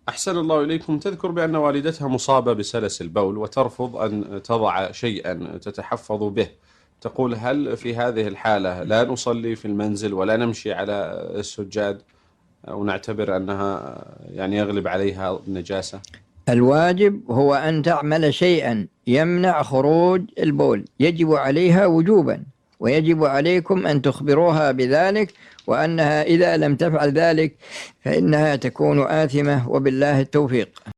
أحسن الله إليكم. تذكر بأن والدتها مصابة بسلس البول وترفض أن تضع شيئا تتحفظ به. تقول: هل في هذه الحالة لا نصلي في المنزل ولا نمشي على السجاد، أو نعتبر أنها يعني يغلب عليها النجاسة؟ الواجب هو أن تعمل شيئا يمنع خروج البول، يجب عليها وجوبا، ويجب عليكم أن تخبروها بذلك، وأنها إذا لم تفعل ذلك فإنها تكون آثمة، وبالله التوفيق.